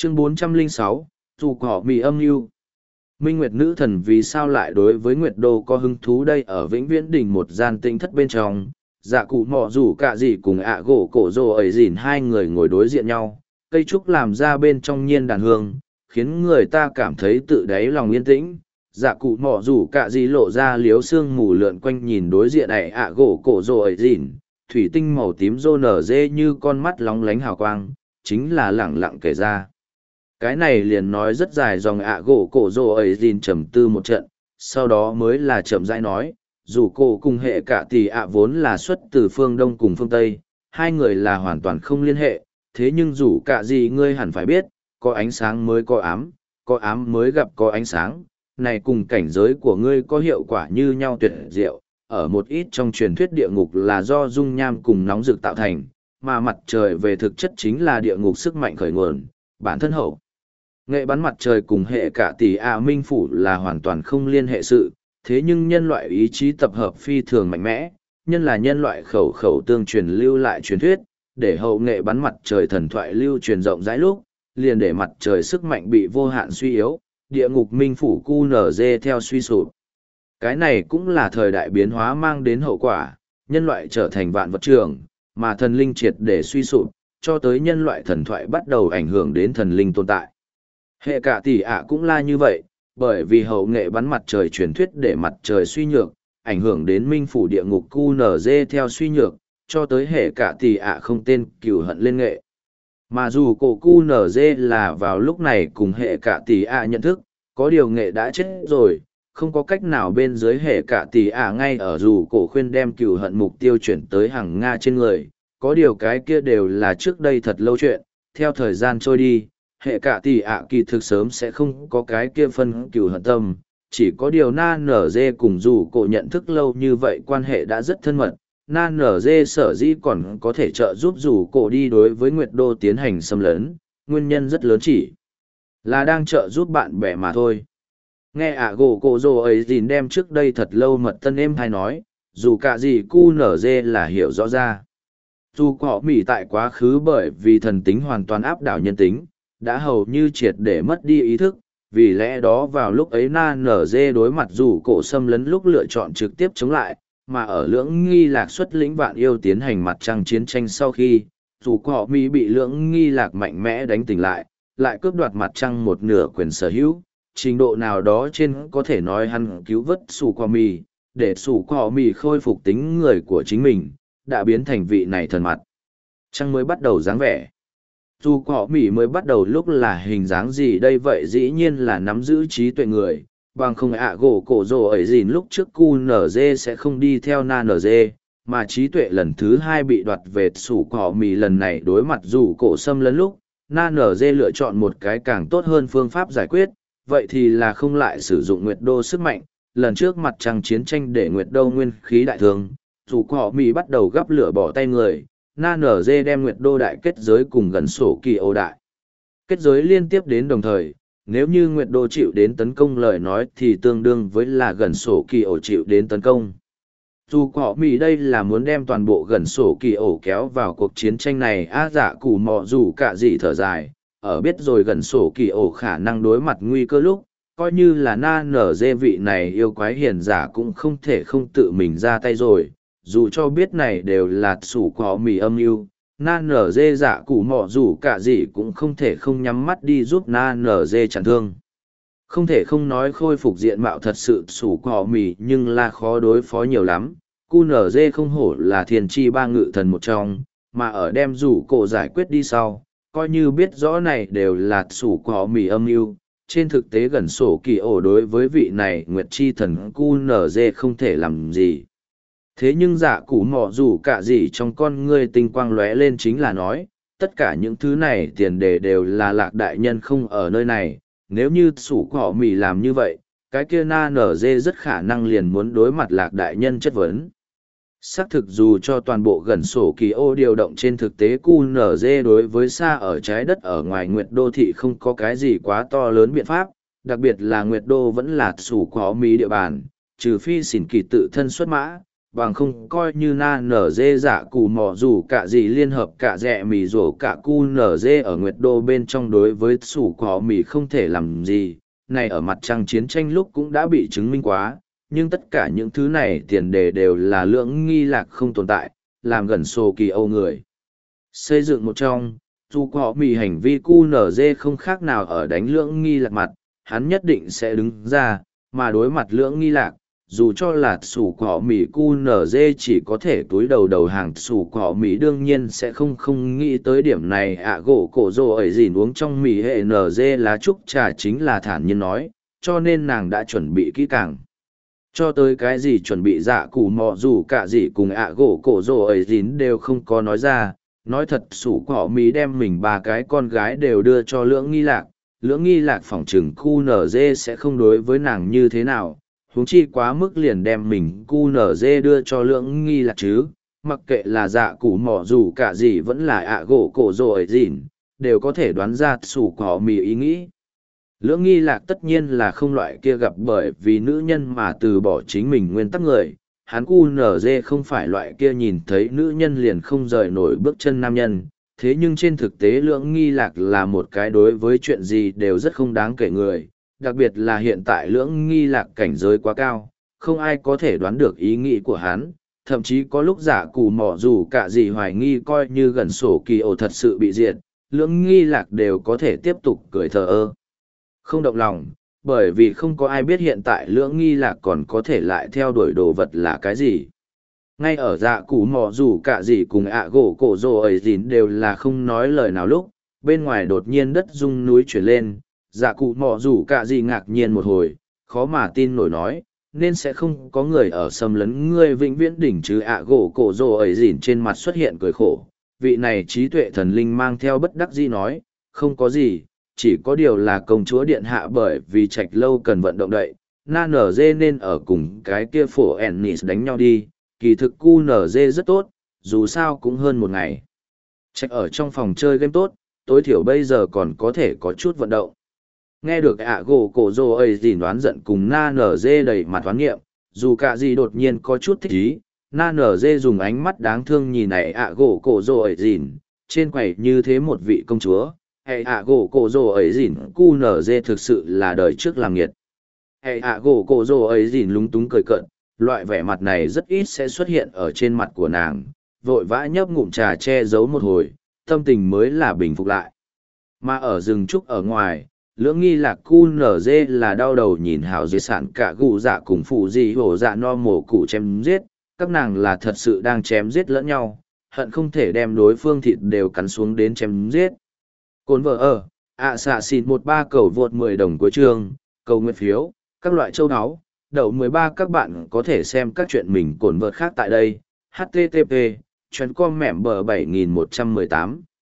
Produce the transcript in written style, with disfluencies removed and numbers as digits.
Chương 406, dù cỏ mì âm mưu. Minh Nguyệt nữ thần vì sao lại đối với Nguyệt Đô có hứng thú đây? Ở Vĩnh Viễn Đình một gian tinh thất bên trong, dạ cụ mọ rủ cả gì cùng ạ gỗ cổ rồ ấy dìn hai người ngồi đối diện nhau, cây trúc làm ra bên trong nhiên đàn hương, khiến người ta cảm thấy tự đáy lòng yên tĩnh. Dạ cụ mọ rủ cả gì lộ ra liếu xương mù lượn quanh nhìn đối diện này ạ gỗ cổ rồ ấy dìn, thủy tinh màu tím rô nở dê như con mắt lóng lánh hào quang, chính là lẳng lặng kể ra. Cái này liền nói rất dài dòng ạ gỗ cổ rồ ấy dìn trầm tư một trận, sau đó mới là chậm rãi nói, dù cổ cùng hệ cả tỷ ạ vốn là xuất từ phương Đông cùng phương Tây, hai người là hoàn toàn không liên hệ, thế nhưng dù cả gì ngươi hẳn phải biết, có ánh sáng mới có ám mới gặp có ánh sáng, này cùng cảnh giới của ngươi có hiệu quả như nhau tuyệt diệu, ở một ít trong truyền thuyết địa ngục là do dung nham cùng nóng rực tạo thành, mà mặt trời về thực chất chính là địa ngục sức mạnh khởi nguồn, bản thân hậu. Nghệ bắn mặt trời cùng hệ cả tỷ ạ minh phủ là hoàn toàn không liên hệ sự, thế nhưng nhân loại ý chí tập hợp phi thường mạnh mẽ, nhân là nhân loại khẩu khẩu tương truyền lưu lại truyền thuyết, để hậu nghệ bắn mặt trời thần thoại lưu truyền rộng rãi lúc, liền để mặt trời sức mạnh bị vô hạn suy yếu, địa ngục minh phủ QNZ theo suy sụp. Cái này cũng là thời đại biến hóa mang đến hậu quả, nhân loại trở thành vạn vật trường, mà thần linh triệt để suy sụp, cho tới nhân loại thần thoại bắt đầu ảnh hưởng đến thần linh tồn tại. Hệ cả tỷ ạ cũng là như vậy, bởi vì hậu nghệ bắn mặt trời truyền thuyết để mặt trời suy nhược, ảnh hưởng đến minh phủ địa ngục QNZ theo suy nhược, cho tới hệ cả tỷ ạ không tên cửu hận lên nghệ. Mà dù cổ QNZ là vào lúc này cùng hệ cả tỷ ạ nhận thức, có điều nghệ đã chết rồi, không có cách nào bên dưới hệ cả tỷ ạ ngay ở dù cổ khuyên đem cửu hận mục tiêu chuyển tới hàng Nga trên người, có điều cái kia đều là trước đây thật lâu chuyện, theo thời gian trôi đi. Hệ cả tỷ ạ kỳ thực sớm sẽ không có cái kia phân cửu hận tâm, chỉ có điều na nở dê cùng dù cổ nhận thức lâu như vậy quan hệ đã rất thân mật, na nở dê sở dĩ còn có thể trợ giúp dù cổ đi đối với Nguyệt Đô tiến hành xâm lấn, nguyên nhân rất lớn chỉ là đang trợ giúp bạn bè mà thôi. Nghe ạ gỗ cổ rồ ấy dìn đem trước đây thật lâu mật tân êm hay nói, dù cả gì cu nở dê là hiểu rõ ra. Dù họ mỉ tại quá khứ bởi vì thần tính hoàn toàn áp đảo nhân tính, đã hầu như triệt để mất đi ý thức, vì lẽ đó vào lúc ấy na nở dê đối mặt dù cổ xâm lấn lúc lựa chọn trực tiếp chống lại, mà ở lưỡng nghi lạc xuất lĩnh vạn yêu tiến hành mặt trăng chiến tranh sau khi, dù họ Mỹ bị lưỡng nghi lạc mạnh mẽ đánh tỉnh lại cướp đoạt mặt trăng một nửa quyền sở hữu, trình độ nào đó trên có thể nói hắn cứu vớt sủ qua mì, để sủ qua mì khôi phục tính người của chính mình, đã biến thành vị này thần mặt. Trăng mới bắt đầu dáng vẻ. Dù họ Mỹ mới bắt đầu lúc là hình dáng gì đây vậy dĩ nhiên là nắm giữ trí tuệ người, bằng không ạ gỗ cổ rồ ấy gìn lúc trước QNZ sẽ không đi theo NNZ, mà trí tuệ lần thứ hai bị đoạt về sủ họ Mỹ lần này đối mặt dù cổ xâm lấn lúc, NNZ lựa chọn một cái càng tốt hơn phương pháp giải quyết, vậy thì là không lại sử dụng Nguyệt Đô sức mạnh, lần trước mặt trăng chiến tranh để Nguyệt Đô nguyên khí đại thương, dù họ Mỹ bắt đầu gắp lửa bỏ tay người. NNZ đem Nguyệt Đô đại kết giới cùng gần sổ kỳ ô đại. Kết giới liên tiếp đến đồng thời, nếu như Nguyệt Đô chịu đến tấn công lời nói thì tương đương với là gần sổ kỳ ổ chịu đến tấn công. Dù họ Mỹ đây là muốn đem toàn bộ gần sổ kỳ ổ kéo vào cuộc chiến tranh này dạ củ mọ dù cả gì thở dài, ở biết rồi gần sổ kỳ ổ khả năng đối mặt nguy cơ lúc, coi như là NNZ vị này yêu quái hiền giả cũng không thể không tự mình ra tay rồi. Dù cho biết này đều là sủ có mì âm mưu nan nở dê dạ cụ mọ dù cả gì cũng không thể không nhắm mắt đi giúp nan nở dê chặn thương. Không thể không nói khôi phục diện mạo thật sự sủ có mì nhưng là khó đối phó nhiều lắm. Cu nở dê không hổ là thiên tri ba ngự thần một trong, mà ở đem rủ cổ giải quyết đi sau, coi như biết rõ này đều là sủ có mì âm mưu trên thực tế gần sổ kỳ ổ đối với vị này nguyệt chi thần cu nở dê không thể làm gì. Thế nhưng dạ cụ mọ dù cả gì trong con ngươi tinh quang lóe lên chính là nói, tất cả những thứ này tiền đề đều là lạc đại nhân không ở nơi này, nếu như sủ cỏ mì làm như vậy, cái kia na nở dê rất khả năng liền muốn đối mặt lạc đại nhân chất vấn. Xác thực dù cho toàn bộ gần sổ kỳ ô điều động trên thực tế QNZ đối với xa ở trái đất ở ngoài Nguyệt Đô thị không có cái gì quá to lớn biện pháp, đặc biệt là Nguyệt Đô vẫn là sủ có mỹ địa bàn, trừ phi xỉn kỳ tự thân xuất mã, bằng không coi như na nở dê dạ cù mò dù cả gì liên hợp cả rẽ mì rổ cả cu nở dê ở Nguyệt Đô bên trong đối với sủ cỏ mì không thể làm gì, này ở mặt trăng chiến tranh lúc cũng đã bị chứng minh quá, nhưng tất cả những thứ này tiền đề đều là lưỡng nghi lạc không tồn tại, làm gần sổ kỳ âu người. Xây dựng một trong, dù cỏ mì hành vi cu nở dê không khác nào ở đánh lưỡng nghi lạc mặt, hắn nhất định sẽ đứng ra, mà đối mặt lưỡng nghi lạc, dù cho là sủ cỏ mì cu nở dê chỉ có thể túi đầu đầu hàng sủ cỏ mì đương nhiên sẽ không nghĩ tới điểm này gỗ cổ rồ ấy dìn uống trong mì hệ nở dê lá trúc trà chính là thản nhiên nói, cho nên nàng đã chuẩn bị kỹ càng. Cho tới cái gì chuẩn bị dạ củ mò dù cả gì cùng gỗ cổ rồ ấy dìn đều không có nói ra, nói thật sủ cỏ mì đem mình ba cái con gái đều đưa cho lưỡng nghi lạc phỏng chừng cu nở dê sẽ không đối với nàng như thế nào, huống chi quá mức liền đem mình cu nở dê đưa cho lưỡng nghi lạc chứ, mặc kệ là dạ củ mỏ dù cả gì vẫn là gỗ cổ rồi dỉn, đều có thể đoán ra sủ cỏ mì ý nghĩ. Lưỡng nghi lạc tất nhiên là không loại kia gặp bởi vì nữ nhân mà từ bỏ chính mình nguyên tắc người, hắn cu nở dê không phải loại kia nhìn thấy nữ nhân liền không rời nổi bước chân nam nhân. Thế nhưng trên thực tế lưỡng nghi lạc là một cái đối với chuyện gì đều rất không đáng kể người, đặc biệt là hiện tại lưỡng nghi lạc cảnh giới quá cao, không ai có thể đoán được ý nghĩ của hắn, thậm chí có lúc giả cù mỏ dù cả gì hoài nghi coi như gần sổ kỳ ổ thật sự bị diệt, lưỡng nghi lạc đều có thể tiếp tục cười thờ ơ. Không động lòng, bởi vì không có ai biết hiện tại lưỡng nghi lạc còn có thể lại theo đuổi đồ vật là cái gì. Ngay ở dạ cù mỏ dù cả gì cùng gỗ cổ rồ ấy dìn đều là không nói lời nào lúc, bên ngoài đột nhiên đất rung núi chuyển lên, dạ cụ mò dù cả gì ngạc nhiên một hồi, khó mà tin nổi nói, nên sẽ không có người ở xâm lấn ngươi vĩnh viễn đỉnh chứ gỗ cổ rồ ấy dìn trên mặt xuất hiện cười khổ. Vị này trí tuệ thần linh mang theo bất đắc dĩ nói, không có gì, chỉ có điều là công chúa điện hạ bởi vì trạch lâu cần vận động đậy, na nở dê nên ở cùng cái kia phổ ennis đánh nhau đi, kỳ thực cu nở dê rất tốt, dù sao cũng hơn một ngày. Trạch ở trong phòng chơi game tốt, tối thiểu bây giờ còn có thể có chút vận động. Nghe được gỗ cổ rồ ấy dìn đoán giận cùng na nở dê đầy mặt toán nghiệm, dù cả gì đột nhiên có chút thích ý, na nở dê dùng ánh mắt đáng thương nhìn này gỗ cổ rồ ấy dìn, trên quầy như thế một vị công chúa, hay gỗ cổ rồ ấy dìn cu nở dê thực sự là đời trước làm nghiệt. Hay gỗ cổ rồ ấy dìn lúng túng cười cợt, loại vẻ mặt này rất ít sẽ xuất hiện ở trên mặt của nàng, vội vã nhấp ngụm trà che giấu một hồi, tâm tình mới là bình phục lại. Mà ở rừng trúc ở ngoài, lưỡng nghi lạc cu nở dê là đau đầu nhìn hào di sản cả gù dạ cùng phụ di hổ dạ no mổ cụ chém giết, các nàng là thật sự đang chém giết lẫn nhau, hận không thể đem đối phương thịt đều cắn xuống đến chém giết. Cồn vợ ở, xạ xịn 13 cầu vượt 10 đồng cuối chương, cầu nguyện phiếu, các loại châu áo, đậu 13 các bạn có thể xem các chuyện mình cồn vợt khác tại đây, http, chuyến com mẻm bờ 7118.